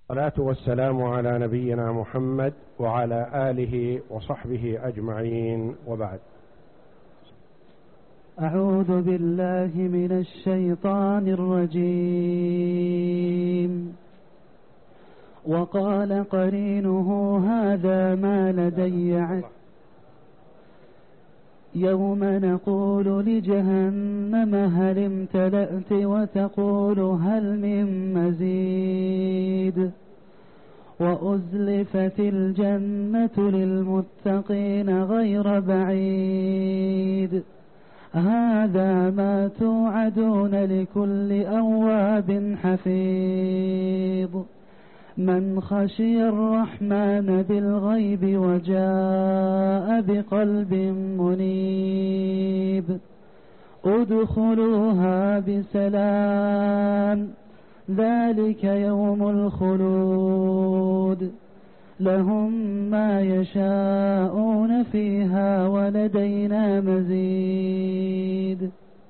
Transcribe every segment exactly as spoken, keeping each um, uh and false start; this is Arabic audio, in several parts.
الصلاة والسلام على نبينا محمد وعلى آله وصحبه أجمعين، وبعد. أعوذ بالله من الشيطان الرجيم. وقال قرينه هذا ما لدي عتيد يوم نقول لجهنم هل امتلأت وتقول هل من مزيد وأزلفت الجنة للمتقين غير بعيد هذا ما توعدون لكل أواب حفيظ من خشي الرحمن بالغيب وجاء بقلب منيب ادخلوها بسلام ذلك يوم الخلود لهم ما يشاءون فيها ولدينا مزيد.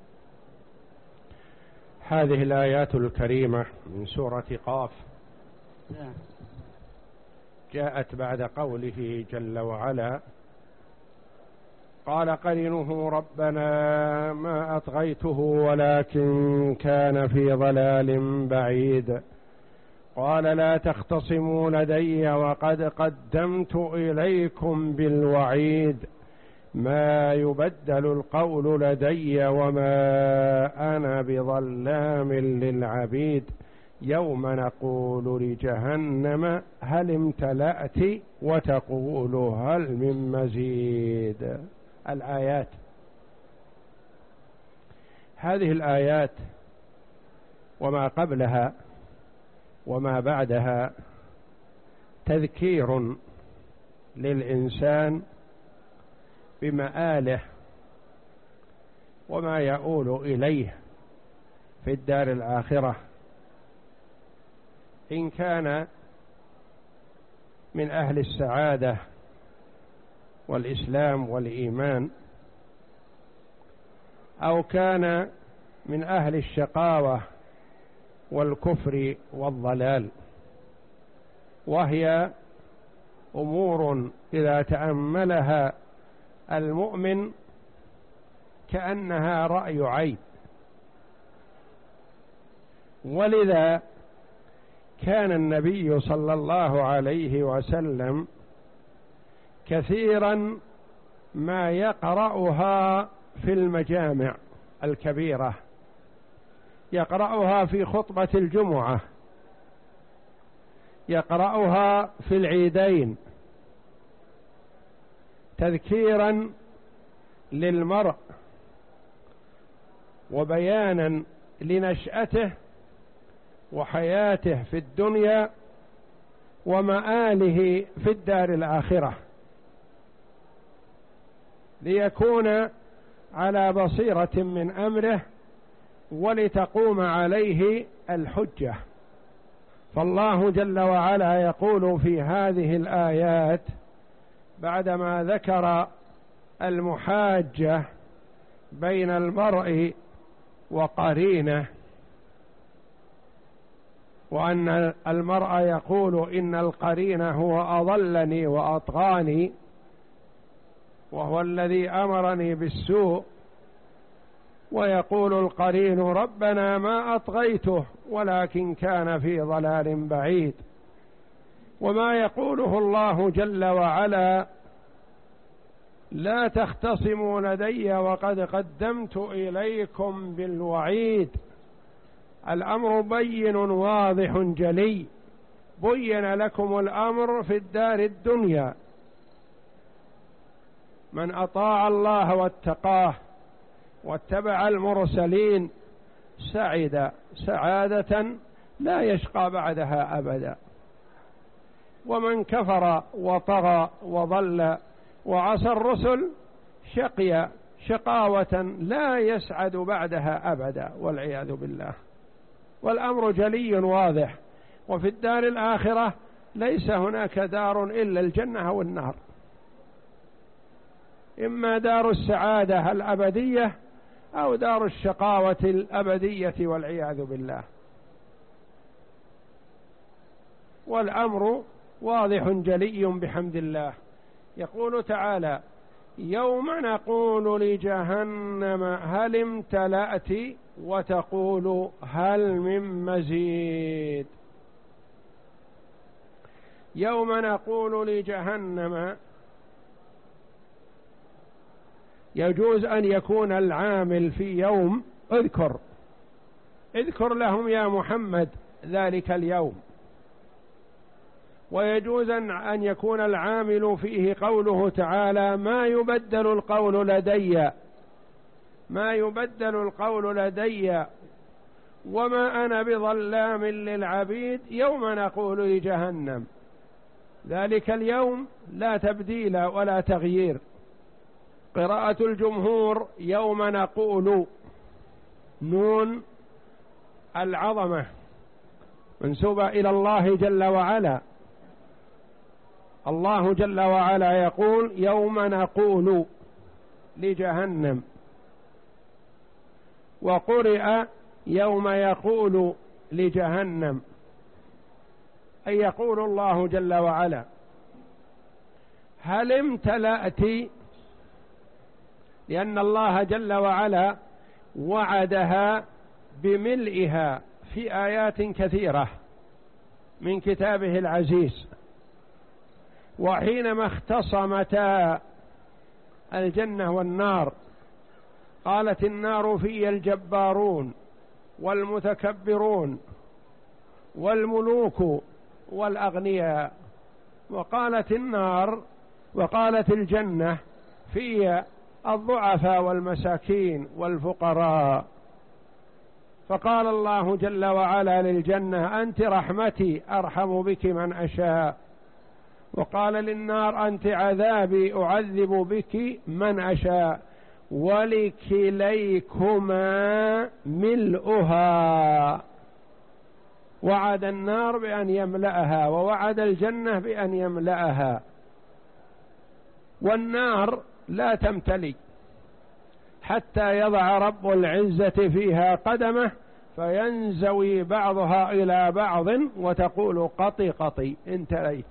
هذه الآيات الكريمة من سورة قاف جاءت بعد قوله جل وعلا: قال قرينه ربنا ما أطغيته ولكن كان في ضلال بعيد قال لا تختصموا لدي وقد قدمت إليكم بالوعيد ما يبدل القول لدي وما أنا بظلام للعبيد يوم نقول لجهنم هل امتلأت وتقول هل من مزيد. الآيات، هذه الآيات وما قبلها وما بعدها تذكير للإنسان بمآله وما يؤول إليه في الدار الآخرة إن كان من أهل السعادة والإسلام والإيمان أو كان من أهل الشقاوة والكفر والضلال، وهي أمور إذا تأملها المؤمن كأنها رأي عين. ولذا كان النبي صلى الله عليه وسلم كثيرا ما يقرأها في المجامع الكبيرة، يقرأها في خطبة الجمعة، يقرأها في العيدين تذكيرا للمرء وبيانا لنشأته وحياته في الدنيا ومآله في الدار الآخرة، ليكون على بصيرة من أمره ولتقوم عليه الحجة. فالله جل وعلا يقول في هذه الآيات بعدما ذكر المحاجة بين المرء وقرينه، وأن المرء يقول إن القرين هو أضلني وأطغاني وهو الذي أمرني بالسوء، ويقول القرين ربنا ما أطغيته ولكن كان في ضلال بعيد. وما يقوله الله جل وعلا لا تختصموا لدي وقد قدمت إليكم بالوعيد، الأمر بين واضح جلي، بين لكم الأمر في الدار الدنيا، من أطاع الله واتقاه واتبع المرسلين سعد سعادة لا يشقى بعدها أبدا، ومن كفر وطغى وضل وعصى الرسل شقي شقاوة لا يسعد بعدها أبدا والعياذ بالله. والأمر جلي واضح، وفي الدار الآخرة ليس هناك دار إلا الجنة والنار، إما دار السعادة الأبدية أو دار الشقاوة الأبدية والعياذ بالله. والأمر واضح جلي بحمد الله. يقول تعالى: يوم نقول لجهنم هل امتلأت وتقول هل من مزيد. يوم نقول لجهنم، يجوز أن يكون العامل في يوم اذكر اذكر لهم يا محمد ذلك اليوم، ويجوز أن يكون العامل فيه قوله تعالى: ما يبدل القول لدي ما يبدل القول لدي وما أنا بظلام للعبيد يوم نقول لجهنم. ذلك اليوم لا تبديل ولا تغيير. قراءة الجمهور: يوم نقول، نون العظمة منسوبة إلى الله جل وعلا. الله جل وعلا يقول: يوم نقول لجهنم. وقرئ: يوم يقول لجهنم، أي يقول الله جل وعلا: هل امتلأت؟ لأن الله جل وعلا وعدها بملئها في آيات كثيرة من كتابه العزيز. وحينما اختصمتا الجنة والنار قالت النار: في الجبارون والمتكبرون والملوك والأغنياء. وقالت النار وقالت الجنة: في الضعفاء والمساكين والفقراء. فقال الله جل وعلا للجنة: أنت رحمتي أرحم بك من أشاء. وقال للنار: أنت عذابي أعذب بك من أشاء. ولكليكما ملؤها. وعد النار بأن يملأها، ووعد الجنة بأن يملأها. والنار لا تمتلي حتى يضع رب العزة فيها قدمه فينزوي بعضها إلى بعض وتقول: قطي قطي امتليت.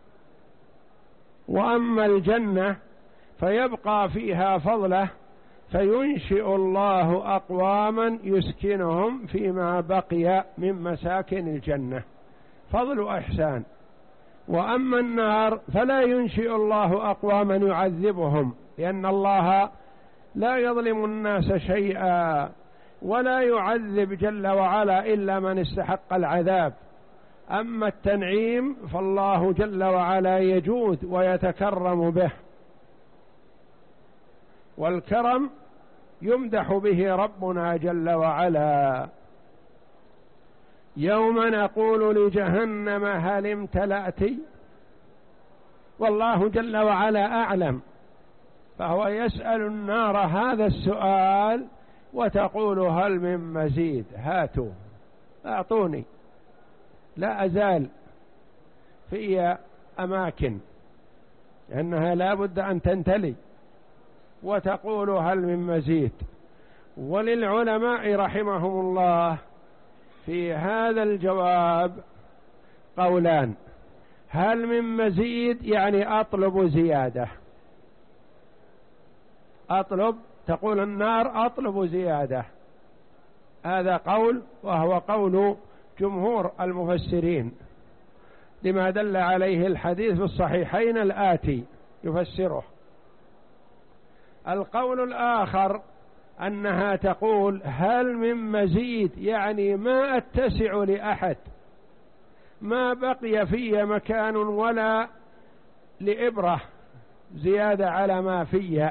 وأما الجنة فيبقى فيها فضله، فينشئ الله أقواما يسكنهم فيما بقي من مساكن الجنة، فضل أحسان. وأما النار فلا ينشئ الله أقواما يعذبهم، لأن الله لا يظلم الناس شيئا ولا يعذب جل وعلا إلا من استحق العذاب. أما التنعيم فالله جل وعلا يجود ويتكرم به، والكرم يمدح به ربنا جل وعلا. يوم نقول لجهنم هل امتلأت، والله جل وعلا أعلم، فهو يسأل النار هذا السؤال وتقول: هل من مزيد؟ هاتوا أعطوني، لا أزال في أماكن لأنها لا بد أن تنتلي، وتقول: هل من مزيد؟ وللعلماء رحمهم الله في هذا الجواب قولان: هل من مزيد يعني أطلب زيادة، أطلب، تقول النار أطلب زيادة، هذا قول، وهو قول جمهور المفسرين لما دل عليه الحديث في الصحيحين الآتي يفسره. القول الآخر أنها تقول: هل من مزيد يعني ما أتسع لأحد، ما بقي في مكان ولا لإبرة زيادة على ما في،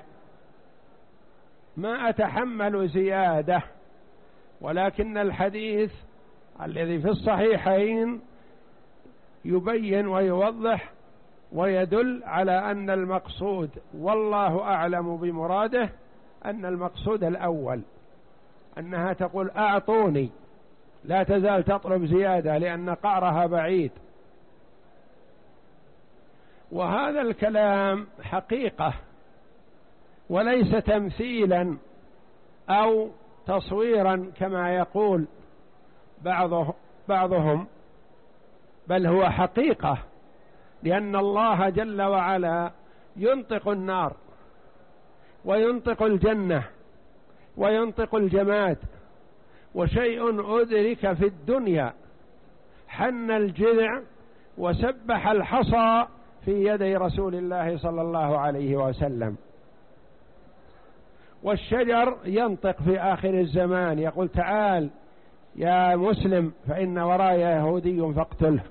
ما أتحمل زيادة. ولكن الحديث الذي في الصحيحين يبين ويوضح ويدل على أن المقصود، والله أعلم بمراده، أن المقصود الأول، أنها تقول: أعطوني، لا تزال تطلب زيادة لأن قعرها بعيد. وهذا الكلام حقيقة وليس تمثيلا أو تصويرا كما يقول بعضه بعضهم، بل هو حقيقة، لأن الله جل وعلا ينطق النار وينطق الجنة وينطق الجماد، وشيء أدرك في الدنيا حن الجذع وسبح الحصى في يدي رسول الله صلى الله عليه وسلم. والشجر ينطق في آخر الزمان يقول تعال يا مسلم فإن وراي يهودي فاقتله.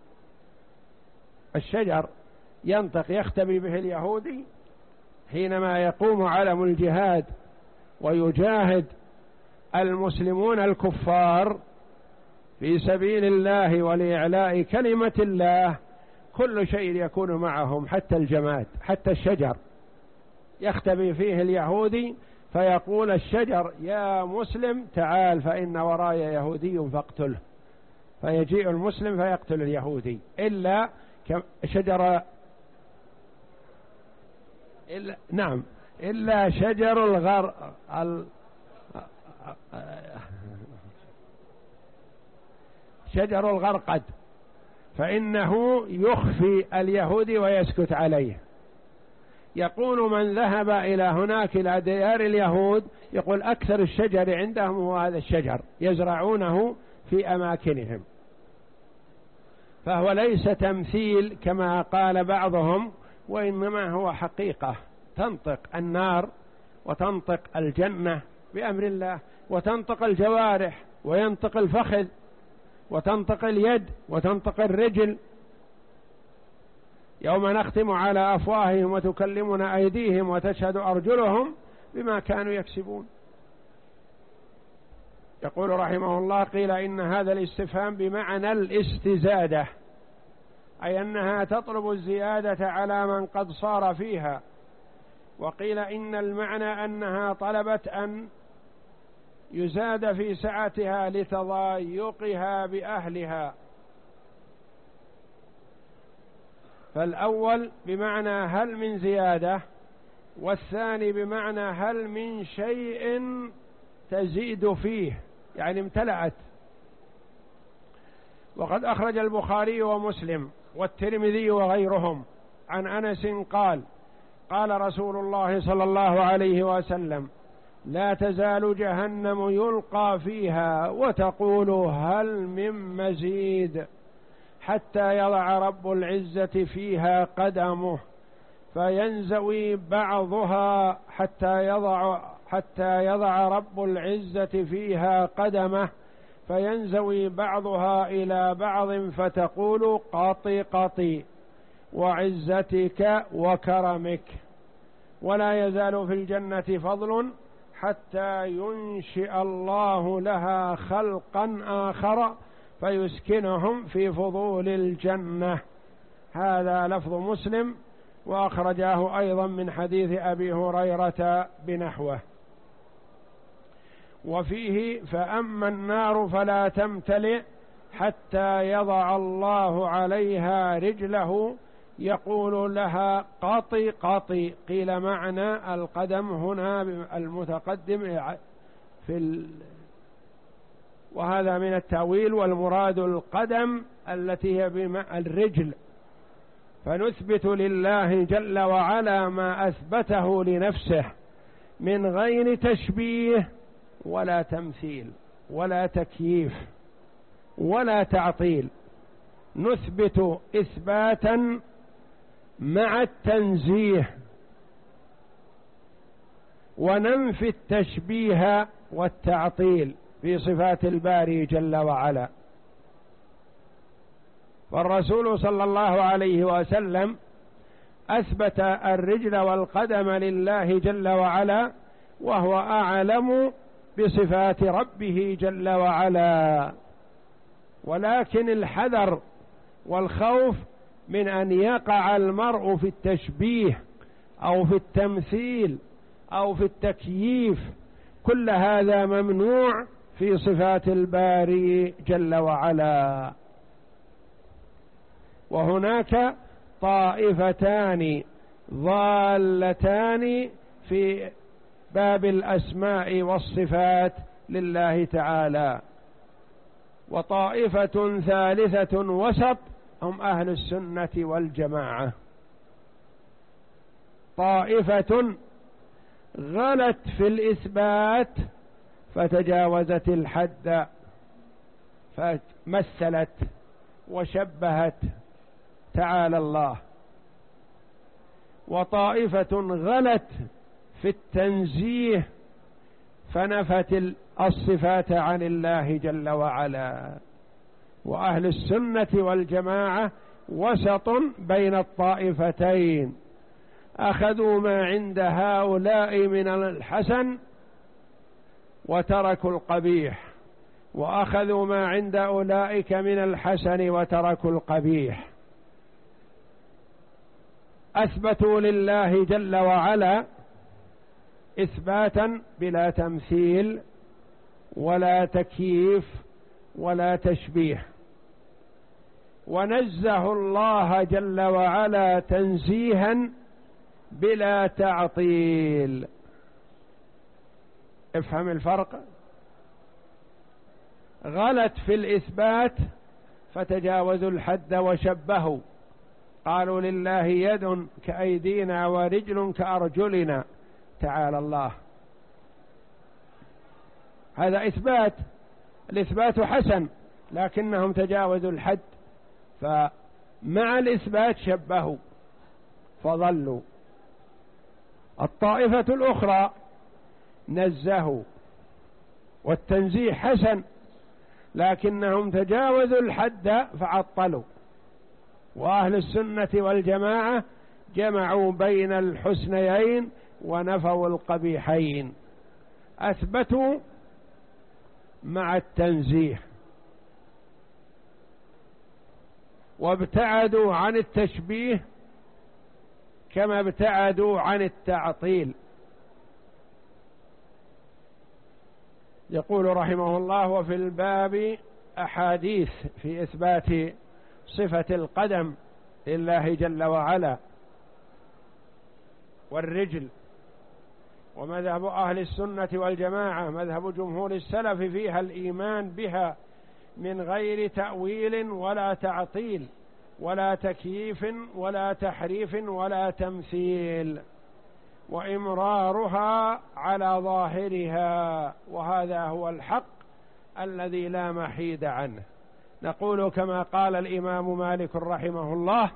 الشجر ينطق يختبي به اليهودي حينما يقوم علم الجهاد ويجاهد المسلمون الكفار في سبيل الله ولإعلاء كلمة الله، كل شيء يكون معهم حتى الجماد، حتى الشجر يختبي فيه اليهودي فيقول الشجر يا مسلم تعال فإن وراي يهودي فاقتله، فيجيء المسلم فيقتل اليهودي، إلا شجر إلا نعم إلا شجر الغر ال... شجر الغرقد فإنه يخفي اليهودي ويسكت عليه. يقول من ذهب إلى هناك إلى ديار اليهود يقول أكثر الشجر عندهم هو هذا الشجر، يزرعونه في أماكنهم. فهو ليس تمثيل كما قال بعضهم، وإنما هو حقيقة. تنطق النار وتنطق الجنة بأمر الله، وتنطق الجوارح وينطق الفخذ وتنطق اليد وتنطق الرجل. يوم نختم على أفواههم وتكلمنا أيديهم وتشهد أرجلهم بما كانوا يكسبون. يقول رحمه الله قيل إن هذا الاستفهام بمعنى الاستزادة، أي أنها تطلب الزيادة على من قد صار فيها. وقيل إن المعنى أنها طلبت أن يزاد في سعتها لتضايقها بأهلها. فالأول بمعنى هل من زيادة، والثاني بمعنى هل من شيء تزيد فيه، يعني امتلأت. وقد أخرج البخاري ومسلم والترمذي وغيرهم عن أنس قال قال رسول الله صلى الله عليه وسلم لا تزال جهنم يلقى فيها وتقول هل من مزيد حتى يضع رب العزة فيها قدمه فينزوي بعضها حتى يضع حتى يضع رب العزة فيها قدمه فينزوي بعضها إلى بعض فتقول قطي قطي وعزتك وكرمك. ولا يزال في الجنة فضل حتى ينشئ الله لها خلقا آخر فيسكنهم في فضول الجنة. هذا لفظ مسلم، وأخرجاه أيضا من حديث أبي هريرة بنحوه. وفيه فأما النار فلا تمتلئ حتى يضع الله عليها رجله يقول لها قطي قطي. قيل معنى القدم هنا المتقدم في ال... وهذا من التأويل، والمراد القدم التي هي بمعنى الرجل. فنثبت لله جل وعلا ما أثبته لنفسه من غير تشبيه ولا تمثيل ولا تكييف ولا تعطيل. نثبت إثباتا مع التنزيه، وننفي التشبيه والتعطيل في صفات الباري جل وعلا. والرسول صلى الله عليه وسلم أثبت الرجل والقدم لله جل وعلا، وهو أعلم بصفات ربه جل وعلا. ولكن الحذر والخوف من أن يقع المرء في التشبيه أو في التمثيل أو في التكييف، كل هذا ممنوع في صفات الباري جل وعلا. وهناك طائفتان ضالتان في باب الأسماء والصفات لله تعالى. وطائفة ثالثة وسط هم أهل السنة والجماعة. طائفة غلت في الإثبات فتجاوزت الحد فمثلت وشبهت تعالى الله، وطائفة غلت في التنزيه فنفت الصفات عن الله جل وعلا. وأهل السنة والجماعة وسط بين الطائفتين، أخذوا ما عند هؤلاء من الحسن وتركوا القبيح، وأخذوا ما عند أولئك من الحسن وتركوا القبيح. أثبتوا لله جل وعلا إثباتا بلا تمثيل ولا تكييف ولا تشبيه، ونزهوا الله جل وعلا تنزيها بلا تعطيل. افهم الفرق. غلت في الإثبات فتجاوزوا الحد وشبهوا، قالوا لله يد كأيدينا ورجل كأرجلنا تعالى الله. هذا إثبات، الإثبات حسن، لكنهم تجاوزوا الحد، فمع الإثبات شبهوا فضلوا. الطائفة الأخرى نزهوا والتنزيه حسن، لكنهم تجاوزوا الحد فعطلوا. وأهل السنة والجماعة جمعوا بين الحسنيين ونفوا القبيحين، أثبتوا مع التنزيه وابتعدوا عن التشبيه كما ابتعدوا عن التعطيل. يقول رحمه الله: وفي الباب أحاديث في إثبات صفة القدم لله جل وعلا والرجل. ومذهب أهل السنة والجماعة مذهب جمهور السلف فيها الإيمان بها من غير تأويل ولا تعطيل ولا تكييف ولا تحريف ولا تمثيل، وإمرارها على ظاهرها، وهذا هو الحق الذي لا محيد عنه. نقول كما قال الإمام مالك رحمه الله: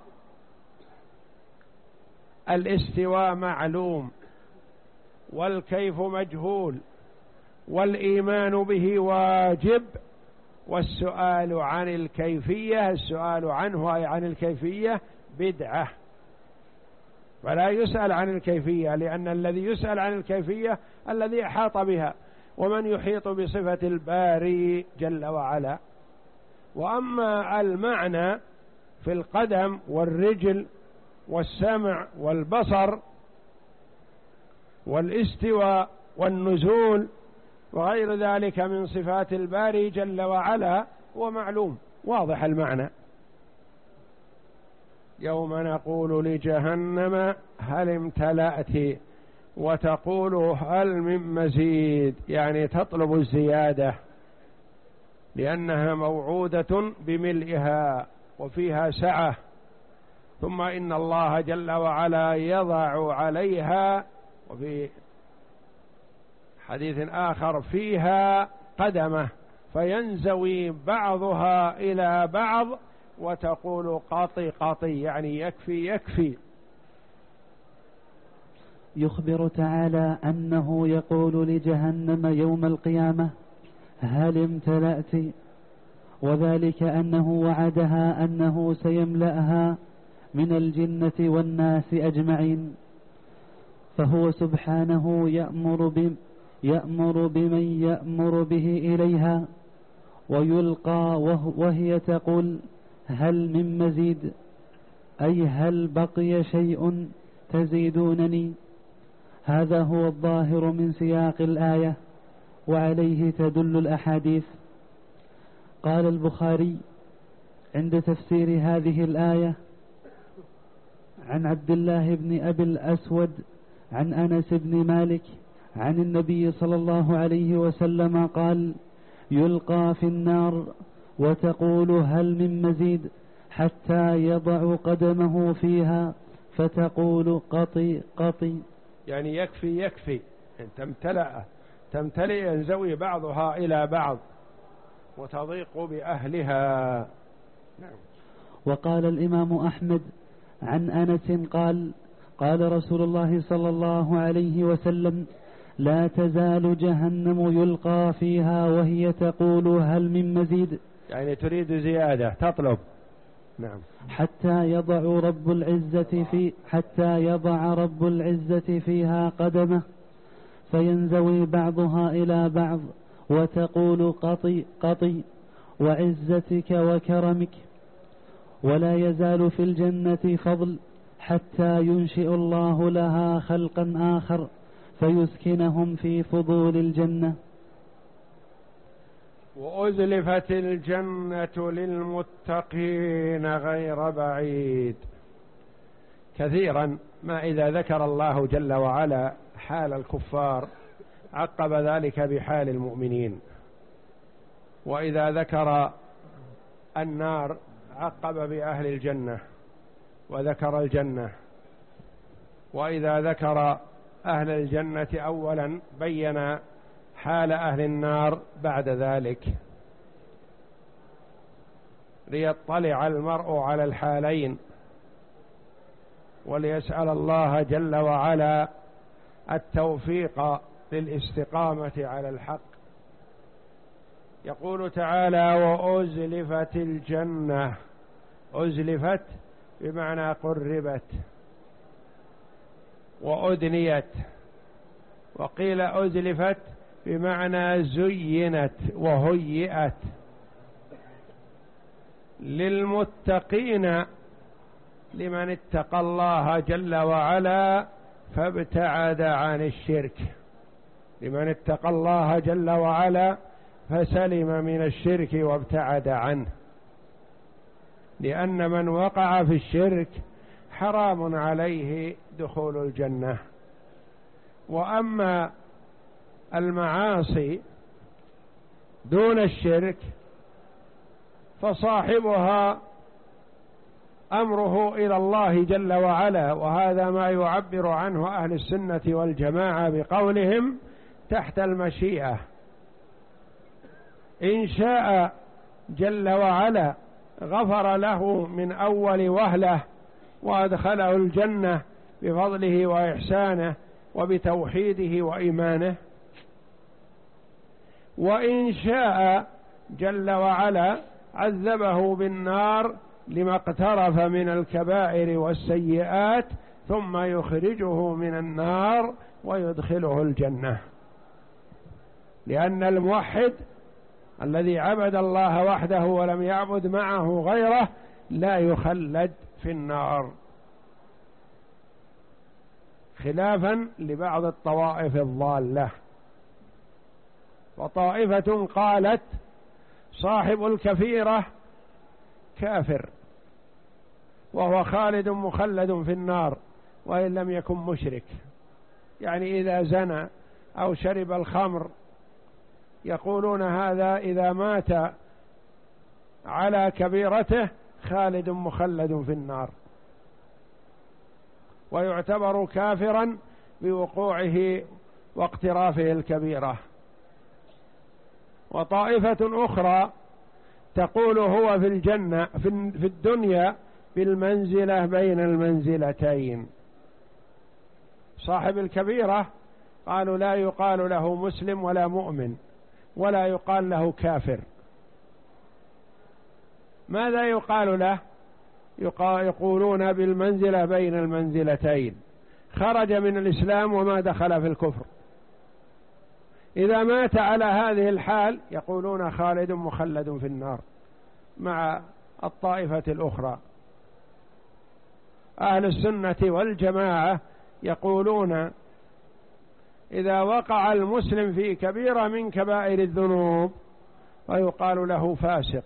الاستواء معلوم والكيف مجهول والإيمان به واجب، والسؤال عن الكيفية السؤال عنه أي عن الكيفية بدعة. فلا يسأل عن الكيفية، لأن الذي يسأل عن الكيفية الذي أحاط بها، ومن يحيط بصفة الباري جل وعلا. وأما المعنى في القدم والرجل والسمع والبصر والاستواء والنزول وغير ذلك من صفات الباري جل وعلا هو معلوم واضح المعنى. يوم نقول لجهنم هل امتلأت وتقول هل من مزيد، يعني تطلب الزيادة لأنها موعودة بملئها وفيها سعة. ثم إن الله جل وعلا يضع عليها، وفي حديث آخر فيها قدمه فينزوي بعضها إلى بعض وتقول قاطي قاطي، يعني يكفي يكفي. يخبر تعالى أنه يقول لجهنم يوم القيامة هل امتلأت، وذلك أنه وعدها أنه سيملأها من الجنة والناس أجمعين، فهو سبحانه يأمر بم يأمر بمن يأمر به إليها، ويلقى وهي تقول هل من مزيد، أي هل بقي شيء تزيدونني. هذا هو الظاهر من سياق الآية، وعليه تدل الأحاديث. قال البخاري عند تفسير هذه الآية عن عبد الله بن أبي الأسود عن أنس بن مالك عن النبي صلى الله عليه وسلم قال: يلقى في النار وتقول هل من مزيد حتى يضع قدمه فيها فتقول قطي قطي، يعني يكفي يكفي تمتلأ تمتلئ ينزوي بعضها إلى بعض وتضيق بأهلها. نعم. وقال الإمام أحمد عن أنس قال قال رسول الله صلى الله عليه وسلم لا تزال جهنم يلقى فيها وهي تقول هل من مزيد، يعني تريد زيادة تطلب. نعم. حتى يضع رب العزة في حتى يضع رب العزة فيها قدمه فينزوي بعضها إلى بعض وتقول قطي قطي وعزتك وكرمك. ولا يزال في الجنة فضل حتى ينشئ الله لها خلقا آخر فيسكنهم في فضول الجنة. وأزلفت الجنة للمتقين غير بعيد. كثيرا ما إذا ذكر الله جل وعلا حال الكفار عقب ذلك بحال المؤمنين، وإذا ذكر النار عقب بأهل الجنة وذكر الجنة، وإذا ذكر أهل الجنة أولا بين حال أهل النار بعد ذلك، ليطلع المرء على الحالين وليسأل الله جل وعلا التوفيق للاستقامة على الحق. يقول تعالى وأزلفت الجنة، أزلفت بمعنى قربت وأدنيت، وقيل أزلفت بمعنى زينت وهيئت للمتقين لمن اتقى الله جل وعلا فابتعد عن الشرك، لمن اتقى الله جل وعلا فسلم من الشرك وابتعد عنه، لأن من وقع في الشرك حرام عليه دخول الجنة. وأما المعاصي دون الشرك فصاحبها أمره إلى الله جل وعلا، وهذا ما يعبر عنه أهل السنة والجماعة بقولهم تحت المشيئة. إن شاء جل وعلا غفر له من أول وهلة وأدخله الجنة بفضله وإحسانه وبتوحيده وإيمانه، وإن شاء جل وعلا عذبه بالنار لما اقترف من الكبائر والسيئات ثم يخرجه من النار ويدخله الجنة. لأن الموحد الذي عبد الله وحده ولم يعبد معه غيره لا يخلد في النار، خلافا لبعض الطوائف الضالة. وطائفة قالت صاحب الكفيرة كافر وهو خالد مخلد في النار وإن لم يكن مشرك، يعني إذا زنى أو شرب الخمر يقولون هذا إذا مات على كبيرته خالد مخلد في النار ويعتبر كافرا بوقوعه واقترافه الكبيرة. وطائفة أخرى تقول هو في الجنة في الدنيا بالمنزلة بين المنزلتين. صاحب الكبيرة قالوا لا يقال له مسلم ولا مؤمن ولا يقال له كافر. ماذا يقال له؟ يقولون بالمنزلة بين المنزلتين، خرج من الإسلام وما دخل في الكفر. إذا مات على هذه الحال يقولون خالد مخلد في النار مع الطائفة الأخرى. أهل السنة والجماعة يقولون إذا وقع المسلم في كبيرة من كبائر الذنوب فيقال له فاسق،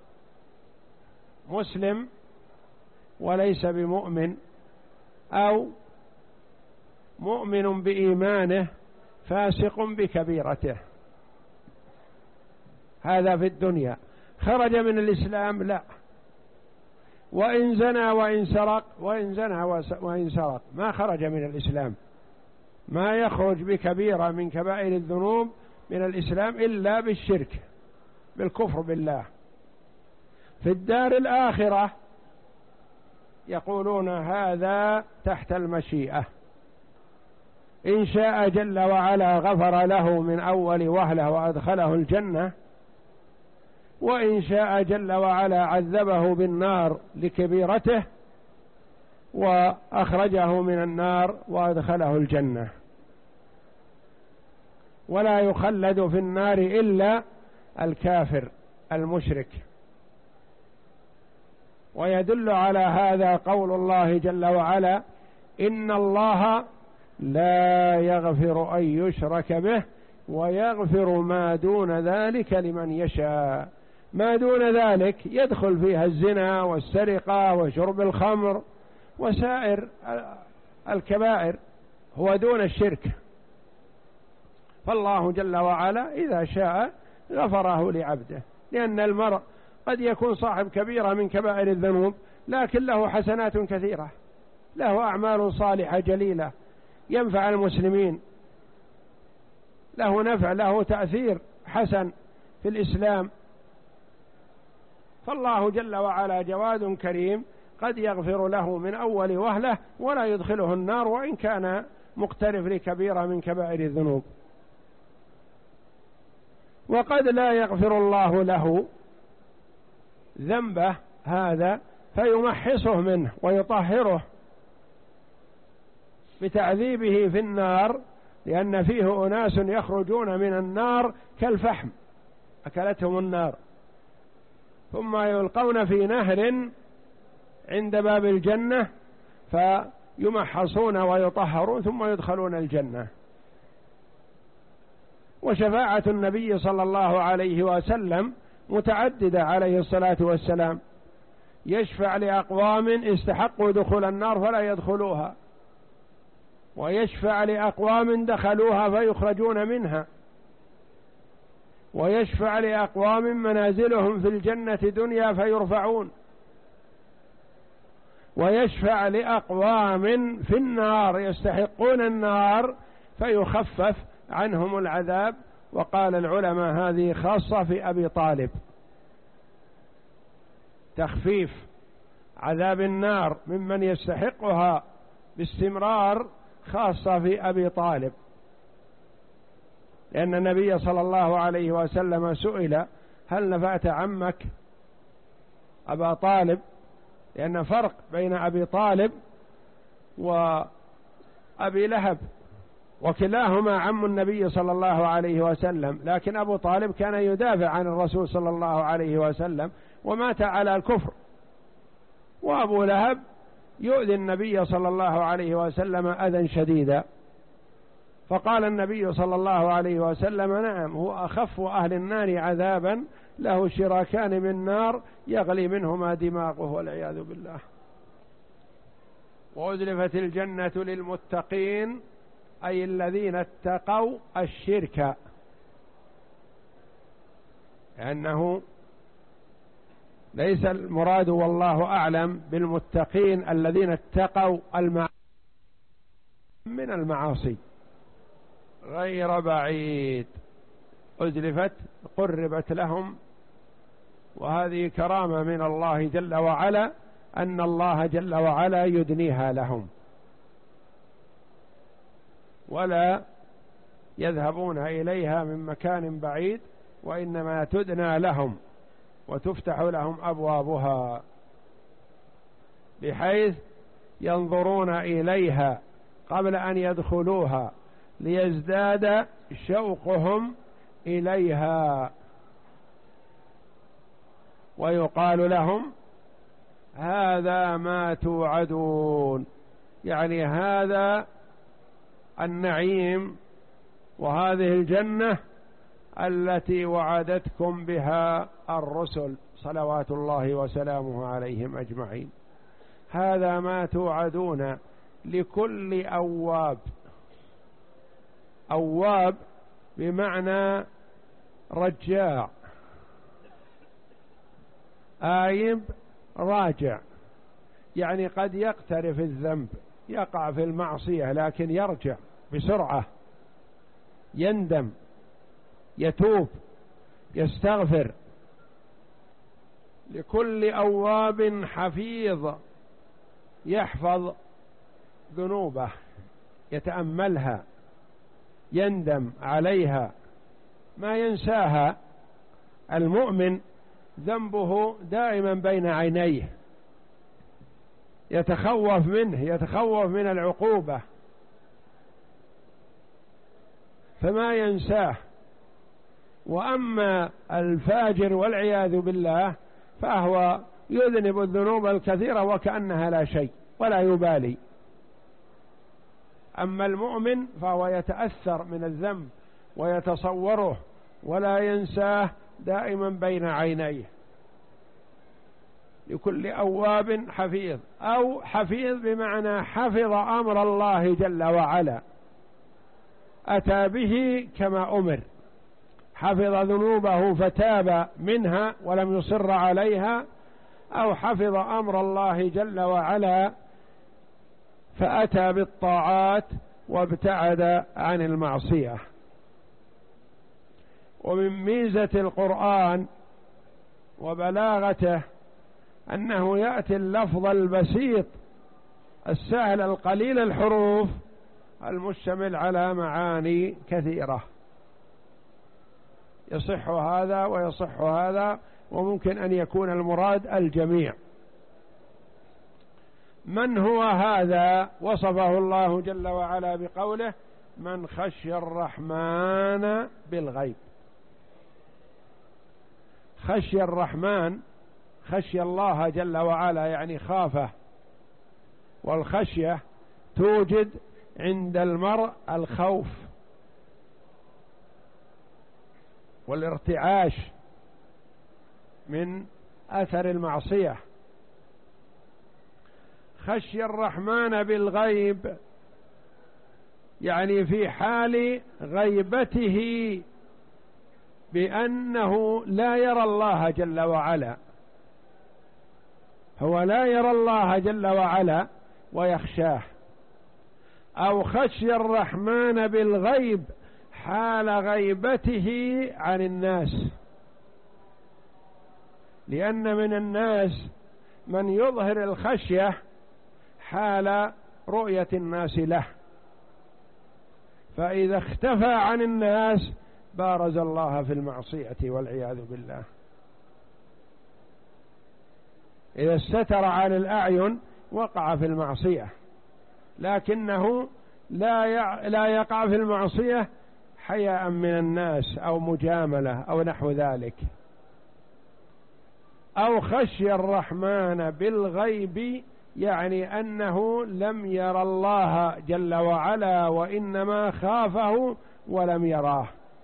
مسلم وليس بمؤمن، أو مؤمن بإيمانه فاسق بكبيرته. هذا في الدنيا. خرج من الإسلام؟ لا. وإن زنى وإن سرق وإن زنى وإن سرق ما خرج من الإسلام، ما يخرج بكبيرة من كبائر الذنوب من الإسلام إلا بالشرك، بالكفر بالله. في الدار الآخرة يقولون هذا تحت المشيئة، إن شاء جل وعلا غفر له من أول وهلة وأدخله الجنة، وإن شاء جل وعلا عذبه بالنار لكبيرته وأخرجه من النار وأدخله الجنة، ولا يخلد في النار إلا الكافر المشرك. ويدل على هذا قول الله جل وعلا: إن الله لا يغفر أن يشرك به ويغفر ما دون ذلك لمن يشاء. ما دون ذلك يدخل فيها الزنا والسرقة وشرب الخمر وسائر الكبائر، هو دون الشرك. فالله جل وعلا إذا شاء غفره لعبده، لأن المرء قد يكون صاحب كبيرة من كبائر الذنوب لكن له حسنات كثيرة، له أعمال صالحة جليلة ينفع المسلمين، له نفع، له تأثير حسن في الإسلام. فالله جل وعلا جواد كريم قد يغفر له من أول وهلة ولا يدخله النار وإن كان مقترف لكبيرة من كبائر الذنوب. وقد لا يغفر الله له ذنبه هذا فيمحصه منه ويطهره بتعذيبه في النار، لأن فيه أناس يخرجون من النار كالفحم أكلتهم النار، ثم يلقون في نهر عند باب الجنة فيمحصون ويطهرون ثم يدخلون الجنة. وشفاعة النبي صلى الله عليه وسلم متعددة عليه الصلاة والسلام، يشفع لأقوام استحقوا دخول النار فلا يدخلوها، ويشفع لأقوام دخلوها فيخرجون منها، ويشفع لأقوام منازلهم في الجنة دنيا فيرفعون، ويشفع لأقوام في النار يستحقون النار فيخفف عنهم العذاب. وقال العلماء هذه خاصة في أبي طالب، تخفيف عذاب النار ممن يستحقها باستمرار خاصة في أبي طالب، لأن النبي صلى الله عليه وسلم سئل: هل نفعت عمك أبا طالب؟ لأن فرق بين أبي طالب وأبي لهب، وكلاهما عم النبي صلى الله عليه وسلم، لكن أبو طالب كان يدافع عن الرسول صلى الله عليه وسلم ومات على الكفر، وأبو لهب يؤذي النبي صلى الله عليه وسلم أذى شديدا. فقال النبي صلى الله عليه وسلم: نعم، هو أخف أهل النار عذابا، له شراكان من نار يغلي منهما دماغه والعياذ بالله. وأزلفت الجنة للمتقين أي الذين اتقوا الشرك، لأنه ليس المراد والله أعلم بالمتقين الذين اتقوا المعاصي من المعاصي، غير بعيد. أزلفت قربت لهم، وهذه كرامة من الله جل وعلا أن الله جل وعلا يدنيها لهم، ولا يذهبون إليها من مكان بعيد، وإنما تدنى لهم وتفتح لهم أبوابها بحيث ينظرون إليها قبل أن يدخلوها ليزداد شوقهم إليها، ويقال لهم: هذا ما توعدون، يعني هذا النعيم وهذه الجنة التي وعدتكم بها الرسل صلوات الله وسلامه عليهم أجمعين. هذا ما توعدون لكل أواب. أواب بمعنى رجاع، آيب راجع، يعني قد يقترف الذنب، يقع في المعصية لكن يرجع بسرعة، يندم، يتوب، يستغفر. لكل أواب حفيظ، يحفظ ذنوبه، يتأملها، يندم عليها، ما ينساها. المؤمن ذنبه دائما بين عينيه، يتخوف منه، يتخوف من العقوبة، فما ينساه. وأما الفاجر والعياذ بالله فهو يذنب الذنوب الكثيرة وكأنها لا شيء ولا يبالي. أما المؤمن فهو يتأثر من الذنب ويتصوره ولا ينساه، دائما بين عينيه. لكل أواب حفيظ، أو حفيظ بمعنى حفظ أمر الله جل وعلا، أتى به كما أمر، حفظ ذنوبه فتاب منها ولم يصر عليها، أو حفظ أمر الله جل وعلا فأتى بالطاعات وابتعد عن المعصية. ومن ميزة القرآن وبلاغته أنه يأتي اللفظ البسيط السهل القليل الحروف المشتمل على معاني كثيرة، يصح هذا ويصح هذا، وممكن أن يكون المراد الجميع. من هو هذا؟ وصفه الله جل وعلا بقوله: من خشي الرحمن بالغيب. خشي الرحمن، خشي الله جل وعلا يعني خافه، والخشية توجد عند المرء الخوف والارتعاش من أثر المعصية. خشي الرحمن بالغيب يعني في حال غيبته، بأنه لا يرى الله جل وعلا، هو لا يرى الله جل وعلا ويخشاه. أو خشي الرحمن بالغيب حال غيبته عن الناس، لأن من الناس من يظهر الخشية حال رؤية الناس له، فإذا اختفى عن الناس بارز الله في المعصية والعياذ بالله. إذا استتر عن الأعين وقع في المعصية، لكنه لا لا يقع في المعصية حياء من الناس أو مجاملة أو نحو ذلك. أو خشي الرحمن بالغيب يعني أنه لم يرى الله جل وعلا، وإنما خافه ولم يراه،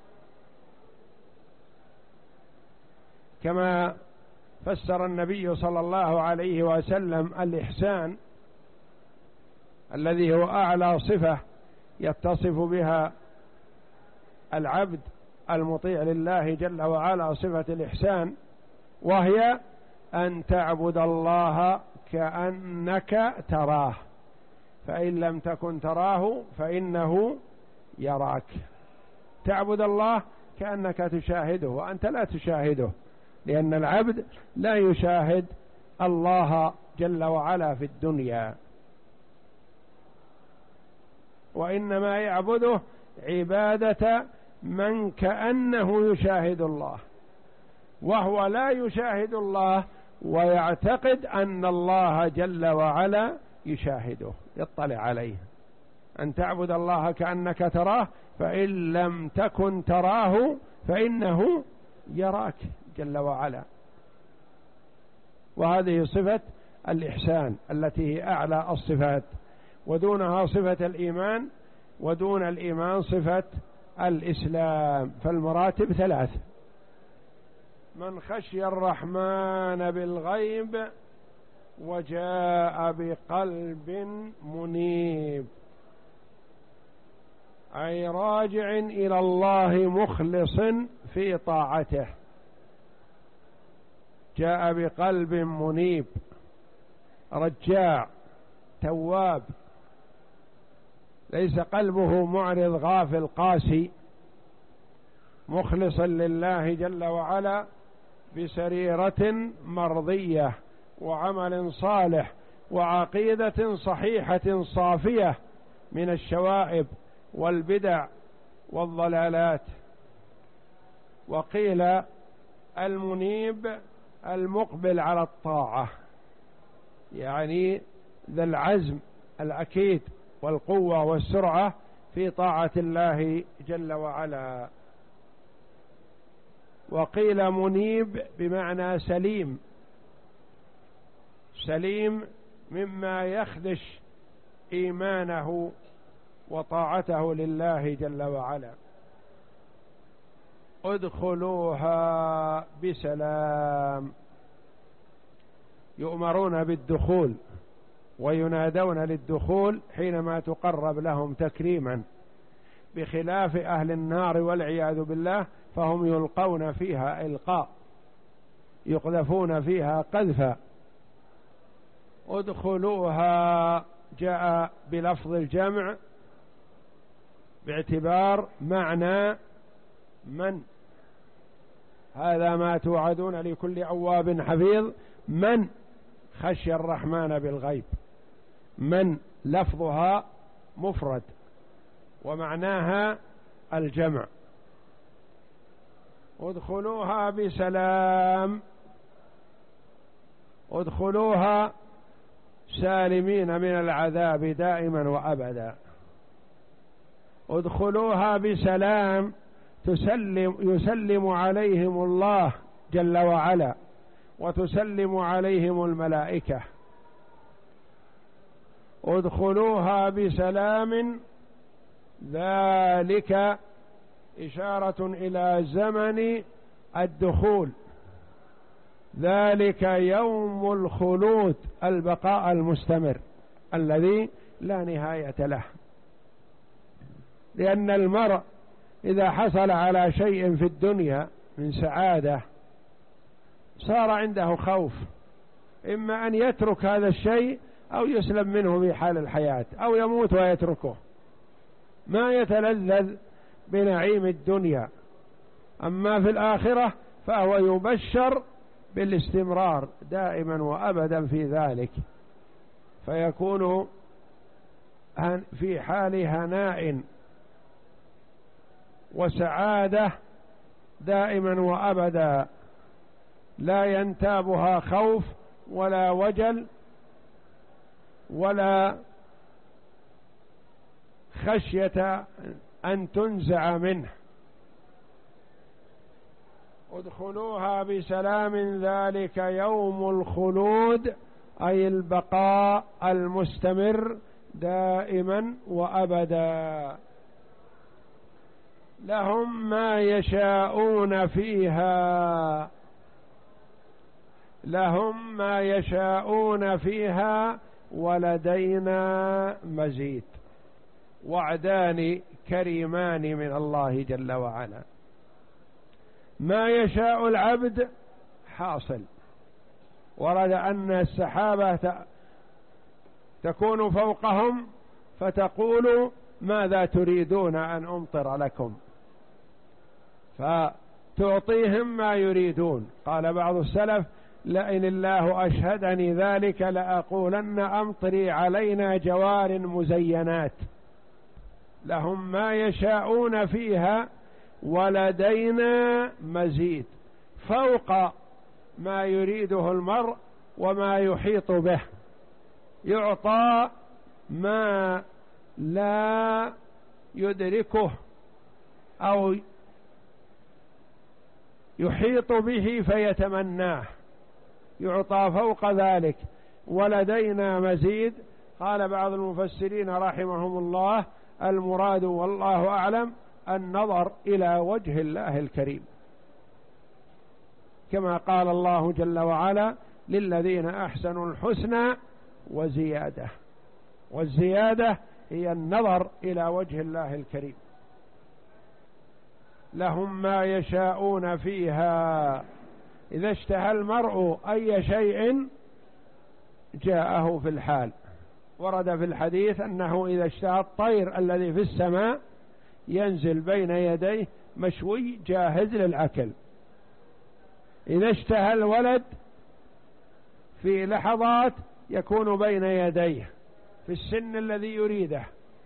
كما فسر النبي صلى الله عليه وسلم الإحسان الذي هو أعلى صفة يتصف بها العبد المطيع لله جل وعلا، صفة الإحسان، وهي أن تعبد الله كأنك تراه، فإن لم تكن تراه فإنه يراك. تعبد الله كأنك تشاهده وأنت لا تشاهده، لأن العبد لا يشاهد الله جل وعلا في الدنيا، وإنما يعبده عبادة من كأنه يشاهد الله، وهو لا يشاهد الله ويعتقد أن الله جل وعلا يشاهده، يطلع عليه. أن تعبد الله كأنك تراه، فإن لم تكن تراه فإنه يراك جل وعلا. وهذه صفة الإحسان التي هي أعلى الصفات، ودونها صفة الإيمان، ودون الإيمان صفة الإسلام. فالمراتب ثلاث: من خشي الرحمن بالغيب وجاء بقلب منيب، أي راجع إلى الله مخلص في طاعته. جاء بقلب منيب رجاع تواب، ليس قلبه معرض غافل قاسي، مخلصا لله جل وعلا بسريرة مرضية وعمل صالح وعقيدة صحيحة صافية من الشوائب والبدع والضلالات. وقيل المنيب المقبل على الطاعة، يعني ذا العزم الأكيد والقوة والسرعة في طاعة الله جل وعلا. وقيل منيب بمعنى سليم، سليم مما يخدش إيمانه وطاعته لله جل وعلا. ادخلوها بسلام، يؤمرون بالدخول وينادون للدخول حينما تقرب لهم تكريما، بخلاف أهل النار والعياذ بالله فهم يلقون فيها إلقاء، يقذفون فيها قذفا. ادخلوها جاء بلفظ الجمع باعتبار معنى من، هذا ما توعدون لكل أواب حفيظ، من خشي الرحمن بالغيب. من لفظها مفرد ومعناها الجمع. ادخلوها بسلام، ادخلوها سالمين من العذاب دائما وأبدا. ادخلوها بسلام تسلم يسلم عليهم الله جل وعلا وتسلم عليهم الملائكة. ادخلوها بسلام، ذلك إشارة إلى زمن الدخول، ذلك يوم الخلود البقاء المستمر الذي لا نهاية له. لأن المرء إذا حصل على شيء في الدنيا من سعادة صار عنده خوف، إما أن يترك هذا الشيء أو يسلم منه في حال الحياة أو يموت ويتركه، ما يتلذذ بنعيم الدنيا. أما في الآخرة فهو يبشر بالاستمرار دائما وأبدا في ذلك، فيكون في حال هناء وسعادة دائما وأبدا، لا ينتابها خوف ولا وجل ولا خشية أن تنزع منه. ادخلوها بسلام، ذلك يوم الخلود أي البقاء المستمر دائما وأبدا. لهم ما يشاءون فيها، لهم ما يشاءون فيها ولدينا مزيد. وعدان كريمان من الله جل وعلا، ما يشاء العبد حاصل. ورد أن السحابة تكون فوقهم فتقول ماذا تريدون أن أمطر لكم، فتعطيهم ما يريدون. قال بعض السلف لئن الله أشهدني ذلك لأقولن أمطري علينا جوار مزينات. لهم ما يشاءون فيها ولدينا مزيد، فوق ما يريده المرء وما يحيط به، يعطى ما لا يدركه أو يحيط به فيتمناه، يعطى فوق ذلك. ولدينا مزيد. قال بعض المفسرين رحمهم الله المراد والله أعلم النظر إلى وجه الله الكريم، كما قال الله جل وعلا للذين أحسنوا الحسنى وزيادة، والزيادة هي النظر إلى وجه الله الكريم. لهم ما يشاءون فيها إذا اشتهى المرء أي شيء جاءه في الحال. ورد في الحديث أنه إذا اشتهى الطير الذي في السماء ينزل بين يديه مشوي جاهز للأكل. إذا اشتهى الولد في لحظات يكون بين يديه في السن الذي يريده،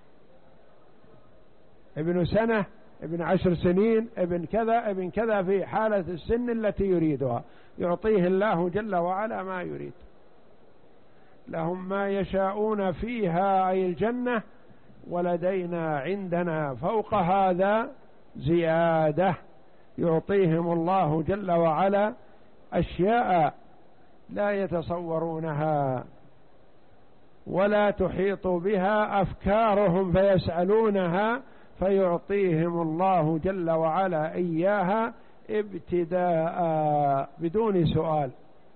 ابن سنة، ابن عشر سنين، ابن كذا ابن كذا، في حالة السن التي يريدها يعطيه الله جل وعلا ما يريد. لهم ما يشاءون فيها أي الجنة، ولدينا عندنا فوق هذا زيادة، يعطيهم الله جل وعلا أشياء لا يتصورونها ولا تحيط بها أفكارهم فيسألونها، فيعطيهم الله جل وعلا إياها ابتداء بدون سؤال.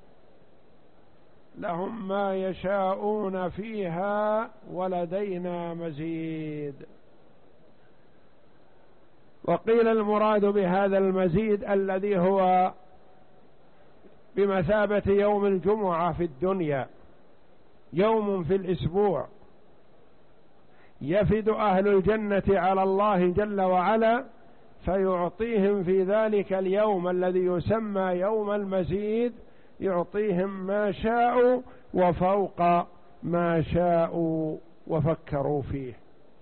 لهم ما يشاءون فيها ولدينا مزيد. وقيل المراد بهذا المزيد الذي هو بمثابة يوم الجمعة في الدنيا، يوم في الأسبوع يفد أهل الجنة على الله جل وعلا، فيعطيهم في ذلك اليوم الذي يسمى يوم المزيد، يعطيهم ما شاءوا وفوق ما شاءوا وفكروا فيه.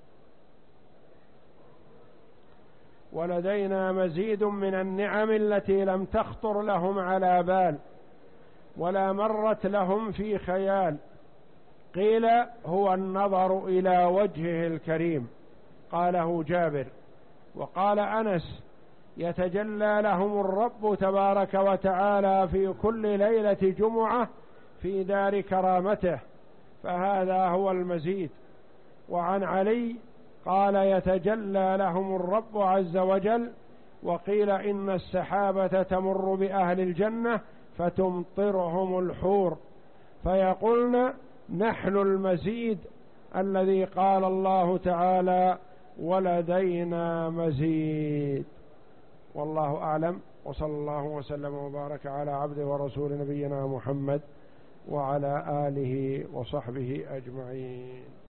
ولدينا مزيد من النعم التي لم تخطر لهم على بال ولا مرت لهم في خيال. قيل هو النظر إلى وجهه الكريم، قاله جابر. وقال أنس يتجلى لهم الرب تبارك وتعالى في كل ليلة جمعة في دار كرامته، فهذا هو المزيد. وعن علي قال يتجلى لهم الرب عز وجل. وقيل إن السحابة تمر بأهل الجنة فتمطرهم الحور فيقولن نحن المزيد الذي قال الله تعالى ولدينا مزيد. والله أعلم، وصلى الله وسلم وبارك على عبده ورسول نبينا محمد وعلى آله وصحبه أجمعين.